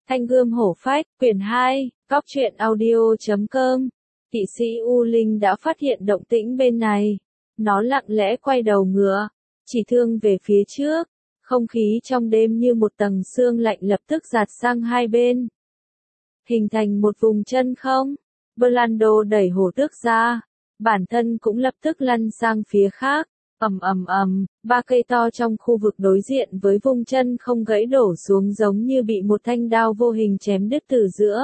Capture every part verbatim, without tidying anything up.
Thanh Gươm Hổ Phách, quyển hai, Cóc truyện audio chấm com. Kỵ sĩ U Linh đã phát hiện động tĩnh bên này. Nó lặng lẽ quay đầu ngựa, chỉ thương về phía trước. Không khí trong đêm như một tầng sương lạnh lập tức dạt sang hai bên. Hình thành một vùng chân không. Blando đẩy hổ tước ra. Bản thân cũng lập tức lăn sang phía khác. Ầm ầm ầm, ba cây to trong khu vực đối diện với vùng chân không gãy đổ xuống giống như bị một thanh đao vô hình chém đứt từ giữa.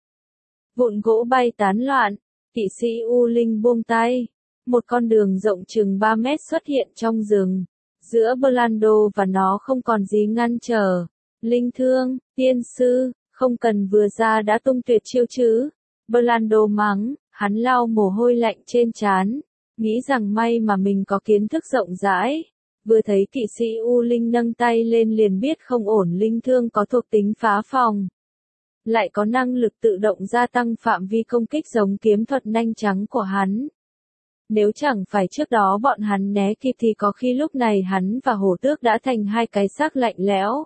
Vụn gỗ bay tán loạn, kỵ sĩ U Linh buông tay. Một con đường rộng chừng ba mét xuất hiện trong rừng. Giữa Blando và nó không còn gì ngăn trở. Linh thương, tiên sư, không cần vừa ra đã tung tuyệt chiêu chứ. Blando mắng, hắn lau mồ hôi lạnh trên trán. Nghĩ rằng may mà mình có kiến thức rộng rãi. Vừa thấy kỵ sĩ U Linh nâng tay lên liền biết không ổn. Linh thương có thuộc tính phá phòng. Lại có năng lực tự động gia tăng phạm vi công kích giống kiếm thuật nanh trắng của hắn. Nếu chẳng phải trước đó bọn hắn né kịp thì có khi lúc này hắn và hổ tước đã thành hai cái xác lạnh lẽo.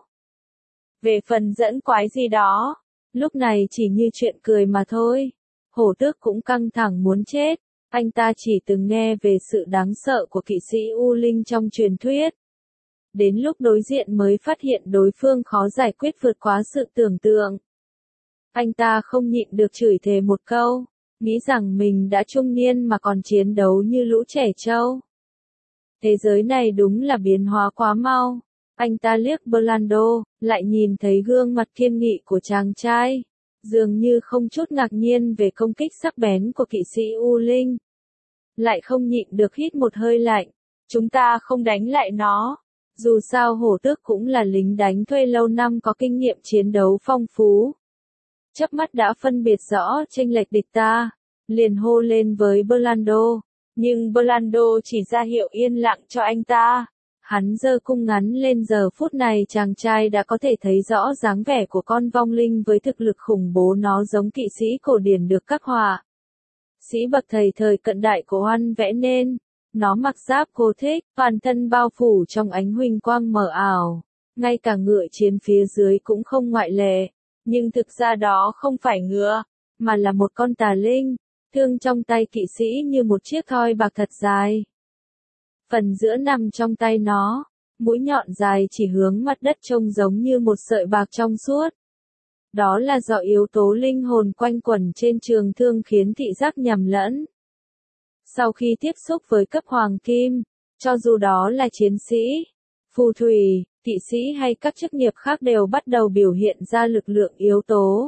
Về phần dẫn quái gì đó, lúc này chỉ như chuyện cười mà thôi. Hổ tước cũng căng thẳng muốn chết. Anh ta chỉ từng nghe về sự đáng sợ của kỵ sĩ U Linh trong truyền thuyết. Đến lúc đối diện mới phát hiện đối phương khó giải quyết vượt quá sự tưởng tượng. Anh ta không nhịn được chửi thề một câu, nghĩ rằng mình đã trung niên mà còn chiến đấu như lũ trẻ trâu. Thế giới này đúng là biến hóa quá mau. Anh ta liếc Blando, lại nhìn thấy gương mặt kiên nghị của chàng trai. Dường như không chút ngạc nhiên về công kích sắc bén của kỵ sĩ U Linh. Lại không nhịn được hít một hơi lạnh. Chúng ta không đánh lại nó. Dù sao hổ tước cũng là lính đánh thuê lâu năm có kinh nghiệm chiến đấu phong phú. Chớp mắt đã phân biệt rõ chênh lệch địch ta. Liền hô lên với Blando. Nhưng Blando chỉ ra hiệu yên lặng cho anh ta. Hắn giơ cung ngắn lên. Giờ phút này chàng trai đã có thể thấy rõ dáng vẻ của con vong linh với thực lực khủng bố. Nó giống kỵ sĩ cổ điển được khắc họa. Sĩ bậc thầy thời cận đại của Hoan vẽ nên. Nó mặc giáp Gothic, toàn thân bao phủ trong ánh huỳnh quang mờ ảo. Ngay cả ngựa chiến phía dưới cũng không ngoại lệ. Nhưng thực ra đó không phải ngựa, mà là một con tà linh. Thương trong tay kỵ sĩ như một chiếc thoi bạc thật dài. Phần giữa nằm trong tay nó, mũi nhọn dài chỉ hướng mặt đất trông giống như một sợi bạc trong suốt. Đó là do yếu tố linh hồn quanh quẩn trên trường thương khiến thị giác nhầm lẫn. Sau khi tiếp xúc với cấp hoàng kim, cho dù đó là chiến sĩ, phù thủy, kỵ sĩ hay các chức nghiệp khác đều bắt đầu biểu hiện ra lực lượng yếu tố.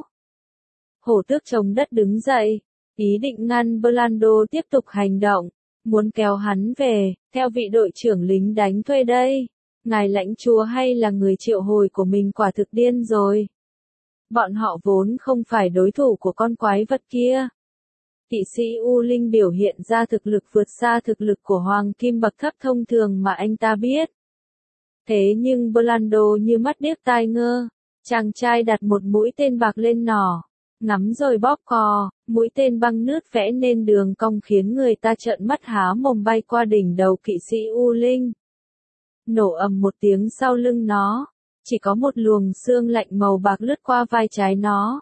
Hổ tước chống đất đứng dậy, ý định ngăn Blando tiếp tục hành động, muốn kéo hắn về, theo vị đội trưởng lính đánh thuê đây. Ngài lãnh chúa hay là người triệu hồi của mình quả thực điên rồi. Bọn họ vốn không phải đối thủ của con quái vật kia. Kỵ sĩ U Linh biểu hiện ra thực lực vượt xa thực lực của hoàng kim bậc thấp thông thường mà anh ta biết. Thế nhưng Blando như mắt điếc tai ngơ. Chàng trai đặt một mũi tên bạc lên nỏ, ngắm rồi bóp cò, mũi tên băng nứt vẽ nên đường cong khiến người ta trợn mắt há mồm bay qua đỉnh đầu kỵ sĩ U Linh. Nổ ầm một tiếng sau lưng nó, chỉ có một luồng sương lạnh màu bạc lướt qua vai trái nó.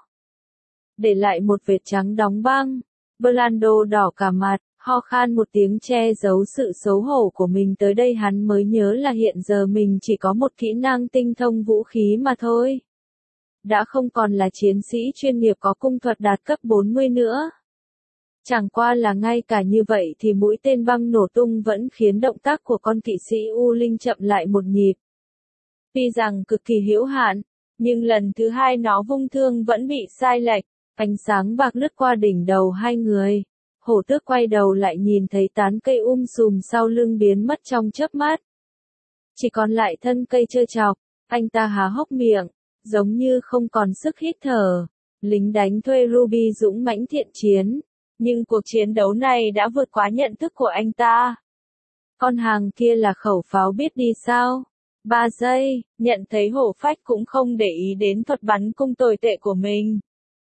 Để lại một vệt trắng đóng băng. Blando đỏ cả mặt, ho khan một tiếng che giấu sự xấu hổ của mình. Tới đây hắn mới nhớ là hiện giờ mình chỉ có một kỹ năng tinh thông vũ khí mà thôi. Đã không còn là chiến sĩ chuyên nghiệp có cung thuật đạt cấp bốn mươi nữa. Chẳng qua là ngay cả như vậy thì mũi tên băng nổ tung vẫn khiến động tác của con kỵ sĩ U Linh chậm lại một nhịp. Tuy rằng cực kỳ hữu hạn, nhưng lần thứ hai nó vung thương vẫn bị sai lệch. Ánh sáng bạc lướt qua đỉnh đầu hai người. Hổ tước quay đầu lại nhìn thấy tán cây um sùm sau lưng biến mất trong chớp mắt. Chỉ còn lại thân cây trơ trọc. Anh ta há hốc miệng, giống như không còn sức hít thở. Lính đánh thuê Ruby dũng mãnh thiện chiến. Nhưng cuộc chiến đấu này đã vượt quá nhận thức của anh ta. Con hàng kia là khẩu pháo biết đi sao? Ba giây, nhận thấy hổ phách cũng không để ý đến thuật bắn cung tồi tệ của mình.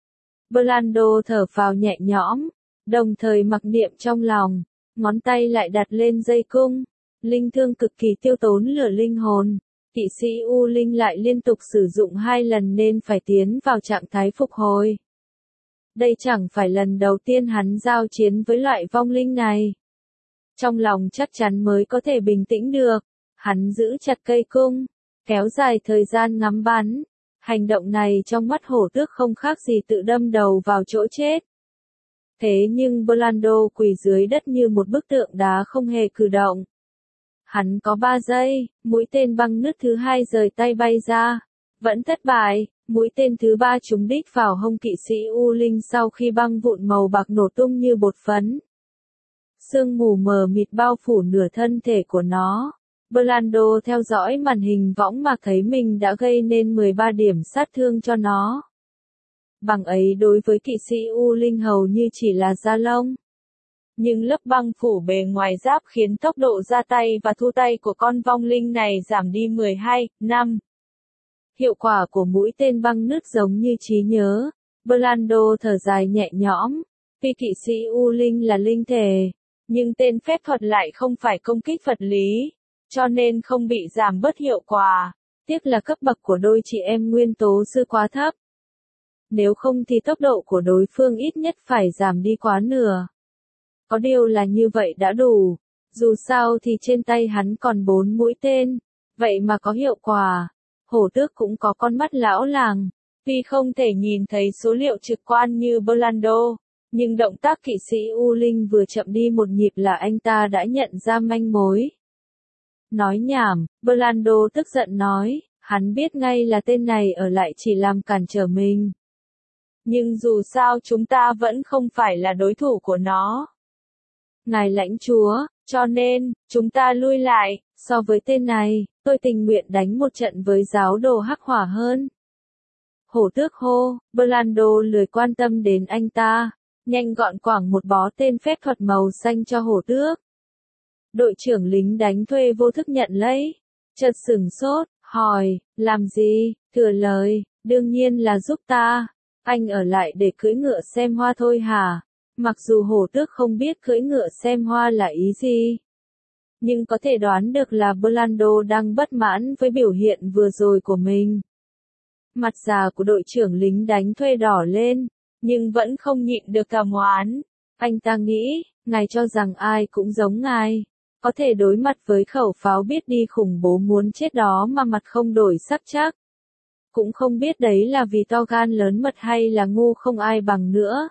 Blando thở phào nhẹ nhõm, đồng thời mặc niệm trong lòng, ngón tay lại đặt lên dây cung. Linh thương cực kỳ tiêu tốn lửa linh hồn, Kỵ sĩ U Linh lại liên tục sử dụng hai lần nên phải tiến vào trạng thái phục hồi. Đây chẳng phải lần đầu tiên hắn giao chiến với loại vong linh này. Trong lòng chắc chắn mới có thể bình tĩnh được, hắn giữ chặt cây cung, kéo dài thời gian ngắm bắn. Hành động này trong mắt hổ tước không khác gì tự đâm đầu vào chỗ chết. Thế nhưng Blando quỳ dưới đất như một bức tượng đá không hề cử động. Hắn có ba giây, mũi tên băng nứt thứ hai rời tay bay ra. Vẫn thất bại, mũi tên thứ ba trúng đích vào hông kỵ sĩ U Linh sau khi băng vụn màu bạc nổ tung như bột phấn. Sương mù mờ mịt bao phủ nửa thân thể của nó. Blando theo dõi màn hình võng mạc thấy mình đã gây nên mười ba điểm sát thương cho nó. Bằng ấy đối với kỵ sĩ U Linh hầu như chỉ là da lông. Nhưng lớp băng phủ bề ngoài giáp khiến tốc độ ra tay và thu tay của con vong linh này giảm đi mười hai, năm. Hiệu quả của mũi tên băng nứt giống như trí nhớ. Blando thở dài nhẹ nhõm. Vì kỵ sĩ U Linh là linh thể, nhưng tên phép thuật lại không phải công kích vật lý, cho nên không bị giảm bớt hiệu quả. Tiếc là cấp bậc của đôi chị em nguyên tố sư quá thấp. Nếu không thì tốc độ của đối phương ít nhất phải giảm đi quá nửa. Có điều là như vậy đã đủ. Dù sao thì trên tay hắn còn bốn mũi tên, vậy mà có hiệu quả. Hổ tước cũng có con mắt lão làng. Tuy không thể nhìn thấy số liệu trực quan như Blando, nhưng động tác kỵ sĩ U Linh vừa chậm đi một nhịp là anh ta đã nhận ra manh mối. Nói nhảm, Blando tức giận nói, hắn biết ngay là tên này ở lại chỉ làm cản trở mình. Nhưng dù sao chúng ta vẫn không phải là đối thủ của nó. Ngài lãnh chúa, cho nên, chúng ta lui lại, so với tên này, tôi tình nguyện đánh một trận với giáo đồ hắc hỏa hơn. Hổ tước hô, Blando lười quan tâm đến anh ta, nhanh gọn quẳng một bó tên phép thuật màu xanh cho hổ tước. Đội trưởng lính đánh thuê vô thức nhận lấy, chợt sửng sốt, hỏi, làm gì, thừa lời, đương nhiên là giúp ta, anh ở lại để cưỡi ngựa xem hoa thôi hả? Mặc dù hổ tước không biết cưỡi ngựa xem hoa là ý gì, nhưng có thể đoán được là Blando đang bất mãn với biểu hiện vừa rồi của mình. Mặt già của đội trưởng lính đánh thuê đỏ lên, nhưng vẫn không nhịn được cảm oán. Anh ta nghĩ, ngài cho rằng ai cũng giống ngài, có thể đối mặt với khẩu pháo biết đi khủng bố muốn chết đó mà mặt không đổi sắc chắc. Cũng không biết đấy là vì to gan lớn mật hay là ngu không ai bằng nữa.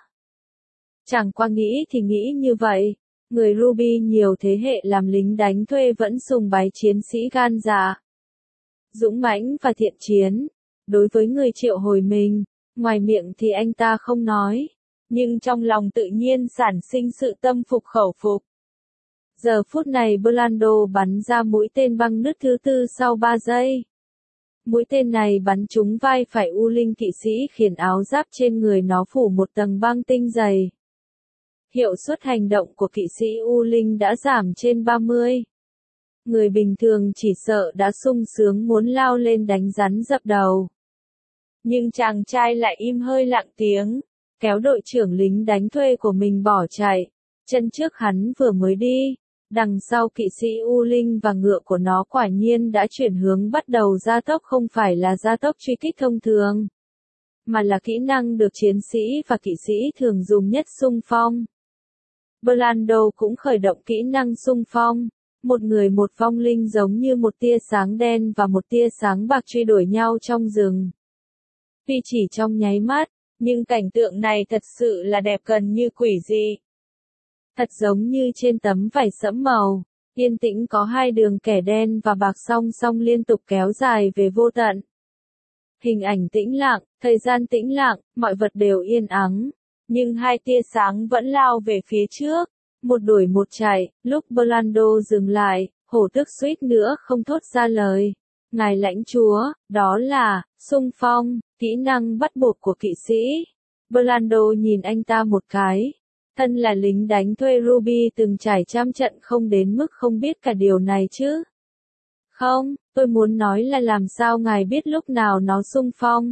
Chẳng qua nghĩ thì nghĩ như vậy, người Ruby nhiều thế hệ làm lính đánh thuê vẫn sùng bái chiến sĩ gan dạ, dũng mãnh và thiện chiến. Đối với người triệu hồi mình, ngoài miệng thì anh ta không nói, nhưng trong lòng tự nhiên sản sinh sự tâm phục khẩu phục. Giờ phút này Blando bắn ra mũi tên băng nứt thứ tư sau ba giây. Mũi tên này bắn trúng vai phải U Linh kỵ sĩ khiến áo giáp trên người nó phủ một tầng băng tinh dày. Hiệu suất hành động của kỵ sĩ U Linh đã giảm trên ba mươi. Người bình thường chỉ sợ đã sung sướng muốn lao lên đánh rắn dập đầu. Nhưng chàng trai lại im hơi lặng tiếng, kéo đội trưởng lính đánh thuê của mình bỏ chạy. Chân trước hắn vừa mới đi, đằng sau kỵ sĩ U Linh và ngựa của nó quả nhiên đã chuyển hướng bắt đầu gia tốc, không phải là gia tốc truy kích thông thường, mà là kỹ năng được chiến sĩ và kỵ sĩ thường dùng nhất, xung phong. Blando cũng khởi động kỹ năng xung phong. Một người một vong linh giống như một tia sáng đen và một tia sáng bạc truy đuổi nhau trong rừng. Tuy chỉ trong nháy mắt, nhưng cảnh tượng này thật sự là đẹp gần như quỷ dị. Thật giống như trên tấm vải sẫm màu, yên tĩnh có hai đường kẻ đen và bạc song song liên tục kéo dài về vô tận. Hình ảnh tĩnh lặng, thời gian tĩnh lặng, mọi vật đều yên ắng. Nhưng hai tia sáng vẫn lao về phía trước, một đuổi một chạy. Lúc Blando dừng lại, hổ tước suýt nữa không thốt ra lời. Ngài lãnh chúa, đó là xung phong, kỹ năng bắt buộc của kỵ sĩ. Blando nhìn anh ta một cái. Thân là lính đánh thuê Ruby từng trải trăm trận, không đến mức không biết cả điều này chứ. Không, tôi muốn nói là làm sao ngài biết lúc nào nó xung phong.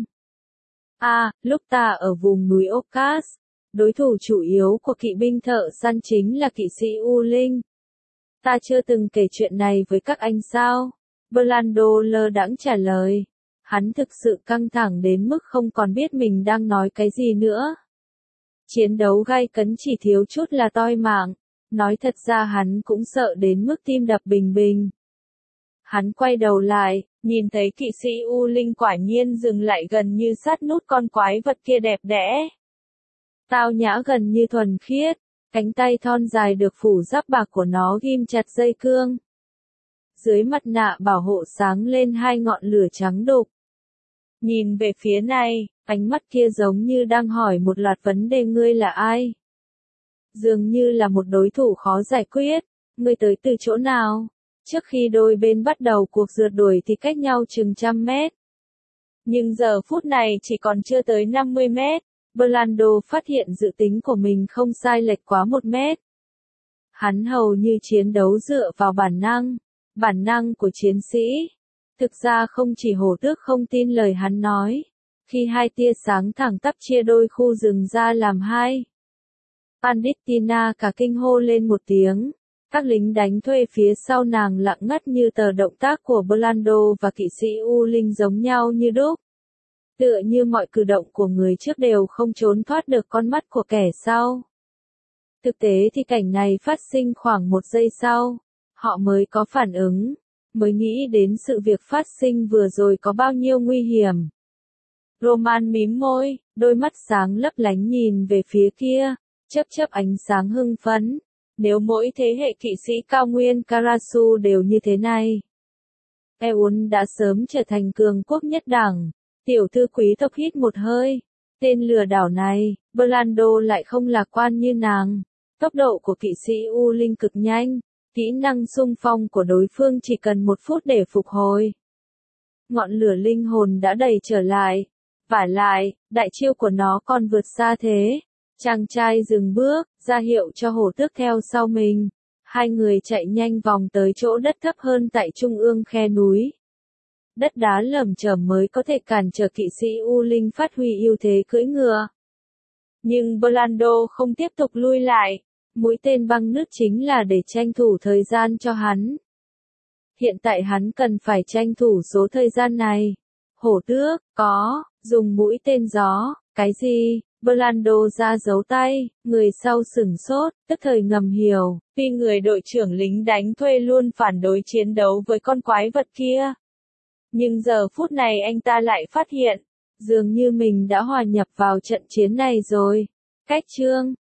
À, lúc ta ở vùng núi Ocas, đối thủ chủ yếu của kỵ binh thợ săn chính là kỵ sĩ U Linh. Ta chưa từng kể chuyện này với các anh sao? Blando lơ đãng trả lời. Hắn thực sự căng thẳng đến mức không còn biết mình đang nói cái gì nữa. Chiến đấu gay cấn chỉ thiếu chút là toi mạng. Nói thật ra hắn cũng sợ đến mức tim đập bình bình. Hắn quay đầu lại, nhìn thấy kỵ sĩ U Linh quả nhiên dừng lại gần như sát nút con quái vật kia đẹp đẽ. Tao nhã gần như thuần khiết, cánh tay thon dài được phủ giáp bạc của nó ghim chặt dây cương. Dưới mặt nạ bảo hộ sáng lên hai ngọn lửa trắng đục. Nhìn về phía này, ánh mắt kia giống như đang hỏi một loạt vấn đề: ngươi là ai? Dường như là một đối thủ khó giải quyết. Ngươi tới từ chỗ nào? Trước khi đôi bên bắt đầu cuộc rượt đuổi thì cách nhau chừng trăm mét. Nhưng giờ phút này chỉ còn chưa tới năm mươi mét. Blando phát hiện dự tính của mình không sai lệch quá một mét. Hắn hầu như chiến đấu dựa vào bản năng. Bản năng của chiến sĩ. Thực ra không chỉ hổ tước không tin lời hắn nói. Khi hai tia sáng thẳng tắp chia đôi khu rừng ra làm hai. Pandittina cả kinh hô lên một tiếng. Các lính đánh thuê phía sau nàng lặng ngắt như tờ, động tác của Blando và kỵ sĩ U Linh giống nhau như đúc. Tựa như mọi cử động của người trước đều không trốn thoát được con mắt của kẻ sau. Thực tế thì cảnh này phát sinh khoảng một giây sau. Họ mới có phản ứng, mới nghĩ đến sự việc phát sinh vừa rồi có bao nhiêu nguy hiểm. Roman mím môi, đôi mắt sáng lấp lánh nhìn về phía kia, chớp chớp ánh sáng hưng phấn. Nếu mỗi thế hệ kỵ sĩ cao nguyên Karasu đều như thế này, Eun đã sớm trở thành cường quốc nhất đẳng. Tiểu thư quý tộc hít một hơi. Tên lừa đảo này, Blando lại không lạc quan như nàng. Tốc độ của kỵ sĩ U Linh cực nhanh. Kỹ năng xung phong của đối phương chỉ cần một phút để phục hồi. Ngọn lửa linh hồn đã đầy trở lại. Vả lại, đại chiêu của nó còn vượt xa thế. Chàng trai dừng bước, ra hiệu cho hổ tước theo sau mình. Hai người chạy nhanh vòng tới chỗ đất thấp hơn tại trung ương khe núi. Đất đá lởm chởm mới có thể cản trở kỵ sĩ U Linh phát huy ưu thế cưỡi ngựa. Nhưng Blando không tiếp tục lui lại. Mũi tên băng nước chính là để tranh thủ thời gian cho hắn. Hiện tại hắn cần phải tranh thủ số thời gian này. Hổ tước, có, dùng mũi tên gió, cái gì? Blando ra dấu tay, người sau sửng sốt, tức thời ngầm hiểu, vì người đội trưởng lính đánh thuê luôn phản đối chiến đấu với con quái vật kia. Nhưng giờ phút này anh ta lại phát hiện, dường như mình đã hòa nhập vào trận chiến này rồi. Cách chương